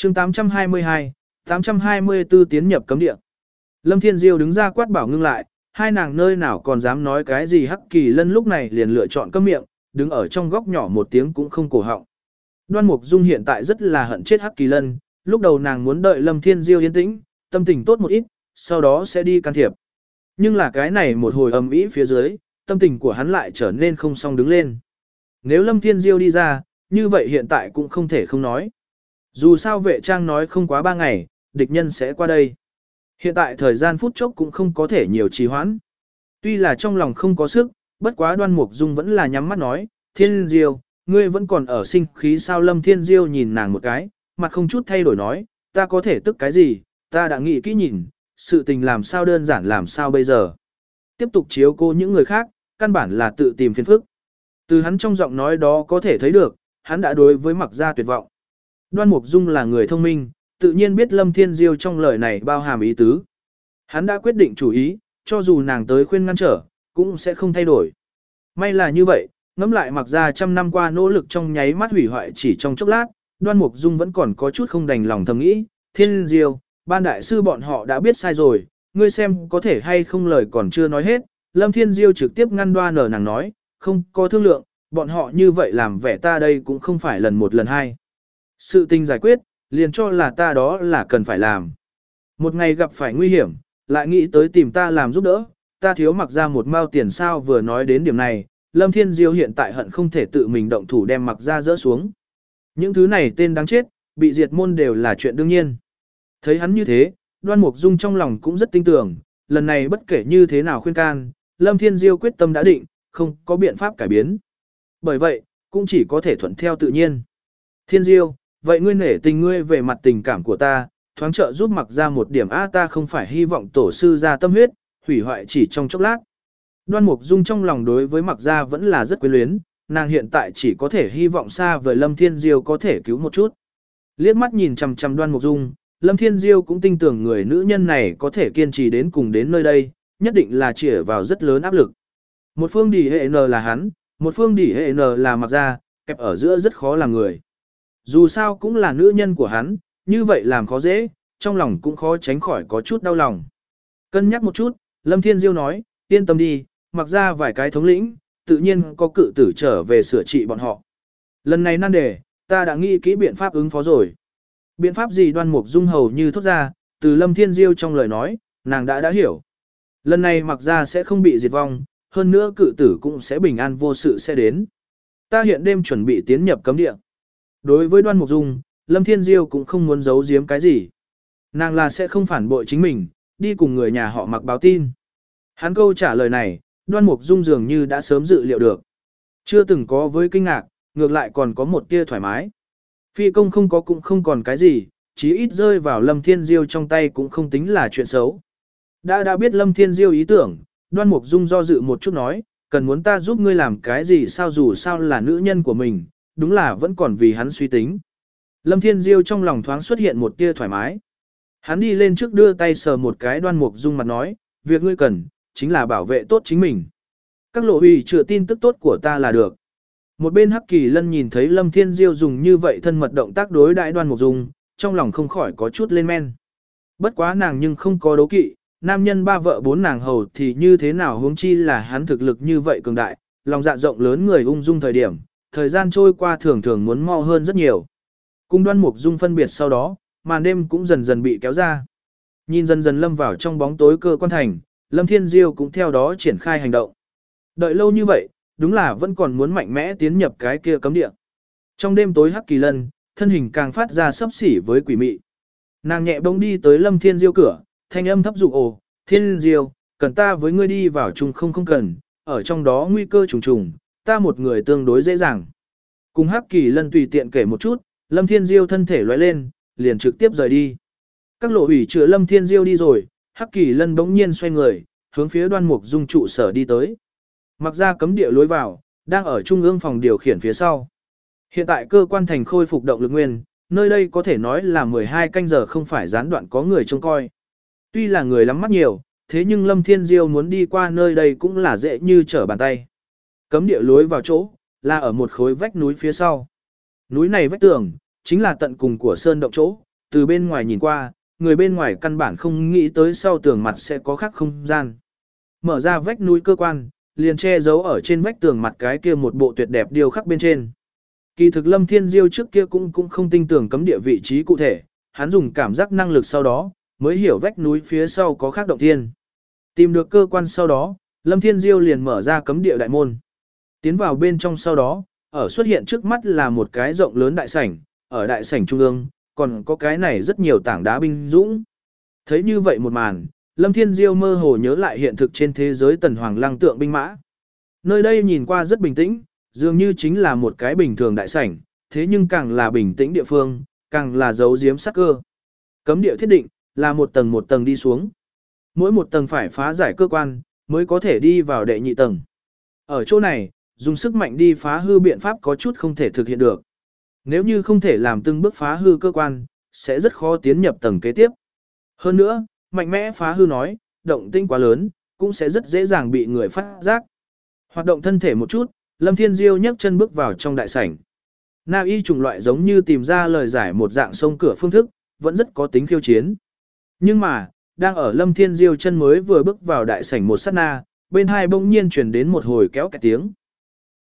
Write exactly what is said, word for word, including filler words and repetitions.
chương tám trăm hai mươi hai, tám trăm hai mươi tư tiến nhập cấm địa. Lâm Thiên Diêu đứng ra quát bảo ngưng lại, hai nàng nơi nào còn dám nói cái gì. Hắc Kỳ Lân lúc này liền lựa chọn câm miệng, đứng ở trong góc nhỏ một tiếng cũng không cổ họng. Đoan Mục Dung hiện tại rất là hận chết Hắc Kỳ Lân, lúc đầu nàng muốn đợi Lâm Thiên Diêu yên tĩnh, tâm tình tốt một ít, sau đó sẽ đi can thiệp. Nhưng là cái này một hồi ầm ĩ phía dưới, tâm tình của hắn lại trở nên không song đứng lên. Nếu Lâm Thiên Diêu đi ra, như vậy hiện tại cũng không thể không nói. Dù sao vệ trang nói không quá ba ngày, địch nhân sẽ qua đây. Hiện tại thời gian phút chốc cũng không có thể nhiều trì hoãn. Tuy là trong lòng không có sức, bất quá Đoan Mục Dung vẫn là nhắm mắt nói, Thiên Diêu, ngươi vẫn còn ở sinh khí sao? Lâm Thiên Diêu nhìn nàng một cái, mặt không chút thay đổi nói, ta có thể tức cái gì, ta đã nghĩ kỹ nhìn, sự tình làm sao đơn giản làm sao bây giờ. Tiếp tục chiếu cố những người khác, căn bản là tự tìm phiền phức. Từ hắn trong giọng nói đó có thể thấy được, hắn đã đối với Mặc Gia tuyệt vọng. Đoan Mục Dung là người thông minh, tự nhiên biết Lâm Thiên Diêu trong lời này bao hàm ý tứ. Hắn đã quyết định chủ ý, cho dù nàng tới khuyên ngăn trở, cũng sẽ không thay đổi. May là như vậy, ngẫm lại Mặc Gia trăm năm qua nỗ lực trong nháy mắt hủy hoại chỉ trong chốc lát, Đoan Mục Dung vẫn còn có chút không đành lòng thầm nghĩ, Thiên Diêu, ban đại sư bọn họ đã biết sai rồi, ngươi xem có thể hay không. Lời còn chưa nói hết, Lâm Thiên Diêu trực tiếp ngăn đoan ở nàng nói, không có thương lượng, bọn họ như vậy làm vẻ ta đây cũng không phải lần một lần hai. Sự tình giải quyết, liền cho là ta đó là cần phải làm. Một ngày gặp phải nguy hiểm, lại nghĩ tới tìm ta làm giúp đỡ, ta thiếu Mặc Gia một mao tiền sao? Vừa nói đến điểm này, Lâm Thiên Diêu hiện tại hận không thể tự mình động thủ đem Mặc Gia dỡ xuống. Những thứ này tên đáng chết, bị diệt môn đều là chuyện đương nhiên. Thấy hắn như thế, Đoan Mục Dung trong lòng cũng rất tin tưởng, lần này bất kể như thế nào khuyên can, Lâm Thiên Diêu quyết tâm đã định, không có biện pháp cải biến. Bởi vậy, cũng chỉ có thể thuận theo tự nhiên. Thiên Diêu, vậy ngươi nể tình ngươi về mặt tình cảm của ta, thoáng trợ giúp Mặc Gia một điểm a, ta không phải hy vọng tổ sư ra tâm huyết, hủy hoại chỉ trong chốc lát. Đoan Mục Dung trong lòng đối với Mặc Gia vẫn là rất quyến luyến, nàng hiện tại chỉ có thể hy vọng xa vời Lâm Thiên Diêu có thể cứu một chút. Liếc mắt nhìn chằm chằm Đoan Mục Dung, Lâm Thiên Diêu cũng tin tưởng người nữ nhân này có thể kiên trì đến cùng đến nơi đây, nhất định là chĩa vào rất lớn áp lực. Một phương đỉ hệ N là hắn, một phương đỉ hệ N là Mặc Gia, kẹp ở giữa rất khó làm người. Dù sao cũng là nữ nhân của hắn, như vậy làm khó dễ, trong lòng cũng khó tránh khỏi có chút đau lòng. Cân nhắc một chút, Lâm Thiên Diêu nói, yên tâm đi, Mặc Gia vài cái thống lĩnh, tự nhiên có cự tử trở về sửa trị bọn họ. Lần này nan đề, ta đã nghĩ kỹ biện pháp ứng phó rồi. Biện pháp gì? Đoan Mục Dung hầu như thốt ra, từ Lâm Thiên Diêu trong lời nói, nàng đã đã hiểu. Lần này Mặc Gia sẽ không bị diệt vong, hơn nữa cự tử cũng sẽ bình an vô sự sẽ đến. Ta hiện đêm chuẩn bị tiến nhập cấm địa. Đối với Đoan Mục Dung, Lâm Thiên Diêu cũng không muốn giấu giếm cái gì. Nàng là sẽ không phản bội chính mình, đi cùng người nhà họ Mặc báo tin. Hắn câu trả lời này, Đoan Mục Dung dường như đã sớm dự liệu được. Chưa từng có với kinh ngạc, ngược lại còn có một tia thoải mái. Phi công không có cũng không còn cái gì, chí ít rơi vào Lâm Thiên Diêu trong tay cũng không tính là chuyện xấu. Đã đã biết Lâm Thiên Diêu ý tưởng, Đoan Mục Dung do dự một chút nói, cần muốn ta giúp ngươi làm cái gì sao? Dù sao là nữ nhân của mình, đúng là vẫn còn vì hắn suy tính. Lâm Thiên Diêu trong lòng thoáng xuất hiện một tia thoải mái. Hắn đi lên trước đưa tay sờ một cái Đoan Mục Dung mặt nói, việc ngươi cần, chính là bảo vệ tốt chính mình. Các lộ ủy chữa tin tức tốt của ta là được. Một bên Hắc Kỳ Lân nhìn thấy Lâm Thiên Diêu dùng như vậy thân mật động tác đối đãi Đoan Mục Dung, trong lòng không khỏi có chút lên men. Bất quá nàng nhưng không có đấu kỵ, nam nhân ba vợ bốn nàng hầu thì như thế nào, huống chi là hắn thực lực như vậy cường đại, lòng dạ rộng lớn người ung dung thời điểm, thời gian trôi qua thường thường muốn mau hơn rất nhiều. Cùng Đoan Mục Dung phân biệt sau đó, màn đêm cũng dần dần bị kéo ra. Nhìn dần dần lâm vào trong bóng tối cơ quan thành, Lâm Thiên Diêu cũng theo đó triển khai hành động. Đợi lâu như vậy, đúng là vẫn còn muốn mạnh mẽ tiến nhập cái kia cấm địa. Trong đêm tối Hắc Kỳ Lân, thân hình càng phát ra sấp xỉ với quỷ mị. Nàng nhẹ bỗng đi tới Lâm Thiên Diêu cửa, thanh âm thấp dụ ồ, Thiên Diêu, cần ta với ngươi đi vào chung không? Không cần, ở trong đó nguy cơ trùng trùng, ta một người tương đối dễ dàng. Cùng Hắc Kỳ Lân tùy tiện kể một chút, Lâm Thiên Diêu thân thể lóe lên, liền trực tiếp rời đi. Các lộ ủy chữa Lâm Thiên Diêu đi rồi, Hắc Kỳ Lân bỗng nhiên xoay người, hướng phía Đoan Mục Dung trụ sở đi tới. Mặc ra cấm địa lối vào, đang ở trung ương phòng điều khiển phía sau. Hiện tại cơ quan thành khôi phục động lực nguyên, nơi đây có thể nói là mười hai canh giờ không phải gián đoạn có người trông coi. Tuy là người lắm mắt nhiều, thế nhưng Lâm Thiên Diêu muốn đi qua nơi đây cũng là dễ như trở bàn tay. Cấm địa lối vào chỗ, là ở một khối vách núi phía sau. Núi này vách tường, chính là tận cùng của sơn động chỗ, từ bên ngoài nhìn qua, người bên ngoài căn bản không nghĩ tới sau tường mặt sẽ có khác không gian. Mở ra vách núi cơ quan, liền che giấu ở trên vách tường mặt cái kia một bộ tuyệt đẹp điêu khắc bên trên. Kỳ thực Lâm Thiên Diêu trước kia cũng cũng không tin tưởng cấm địa vị trí cụ thể, hắn dùng cảm giác năng lực sau đó, mới hiểu vách núi phía sau có khác động thiên. Tìm được cơ quan sau đó, Lâm Thiên Diêu liền mở ra cấm địa đại môn. Tiến vào bên trong sau đó, ở xuất hiện trước mắt là một cái rộng lớn đại sảnh, ở đại sảnh trung ương, còn có cái này rất nhiều tảng đá binh dũng. Thấy như vậy một màn, Lâm Thiên Diêu mơ hồ nhớ lại hiện thực trên thế giới tần hoàng lăng tượng binh mã. Nơi đây nhìn qua rất bình tĩnh, dường như chính là một cái bình thường đại sảnh, thế nhưng càng là bình tĩnh địa phương, càng là giấu giếm sắc cơ. Cấm địa thiết định, là một tầng một tầng đi xuống. Mỗi một tầng phải phá giải cơ quan, mới có thể đi vào đệ nhị tầng. Ở chỗ này, dùng sức mạnh đi phá hư biện pháp có chút không thể thực hiện được. Nếu như không thể làm từng bước phá hư cơ quan, sẽ rất khó tiến nhập tầng kế tiếp. Hơn nữa, mạnh mẽ phá hư nói, động tĩnh quá lớn, cũng sẽ rất dễ dàng bị người phát giác. Hoạt động thân thể một chút, Lâm Thiên Diêu nhấc chân bước vào trong đại sảnh. Na y trùng loại giống như tìm ra lời giải một dạng sông cửa phương thức, vẫn rất có tính khiêu chiến. Nhưng mà, đang ở Lâm Thiên Diêu chân mới vừa bước vào đại sảnh một sát na, bên hai bỗng nhiên truyền đến một hồi kéo kẹt tiếng.